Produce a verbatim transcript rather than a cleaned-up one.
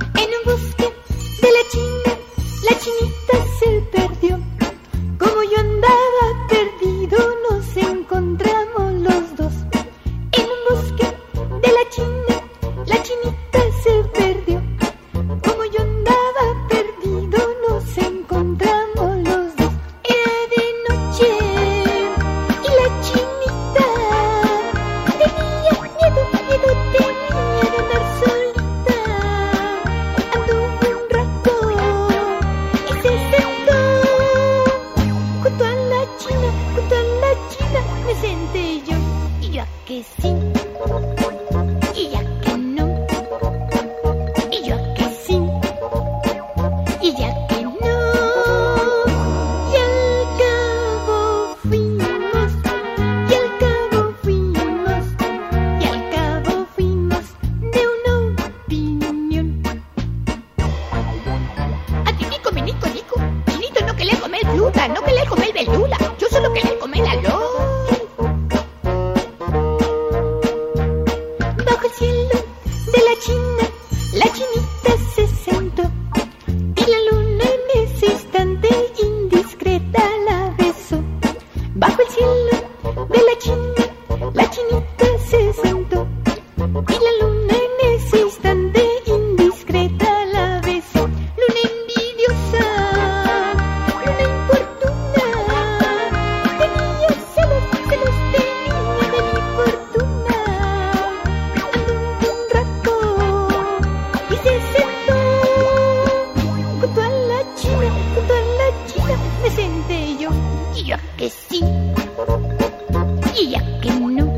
En un bosque de la China, la chinita se perdió. Como yo andaba perdido, nos encontramos los dos. En un bosque de la China, la chinita se perdió. Como yo andaba perdido, nos encontramos los dos. Era de noche y la chinita tenía miedo, miedo tenía de andar solita. Anduvo un rato y se sentó junto a la china, junto a la china me senté yo. Y yo a que sí, y ya que no, y yo a que sí, y ya que no. Y al cabo fuimos, y al cabo fuimos, y al cabo fuimos de una opinión. A ti, Nico, mi Nico, Nico, chinito, no que le comer fruta, no que le comer verdura, yo solo que le comer la luz. Bajo el cielo de la China, la chinita se sentó y la luna en ese instante indiscreta la besó. Bajo el cielo de la China, la chinita se sentó y la luna en ese instante indiscreta la besó. Luna envidiosa, luna importuna, tenía celos, celos tenía de mi fortuna. Anduvo un rato y se sentó junto a la china, junto a la china me senté yo. Y yo a que sí, y ya que no.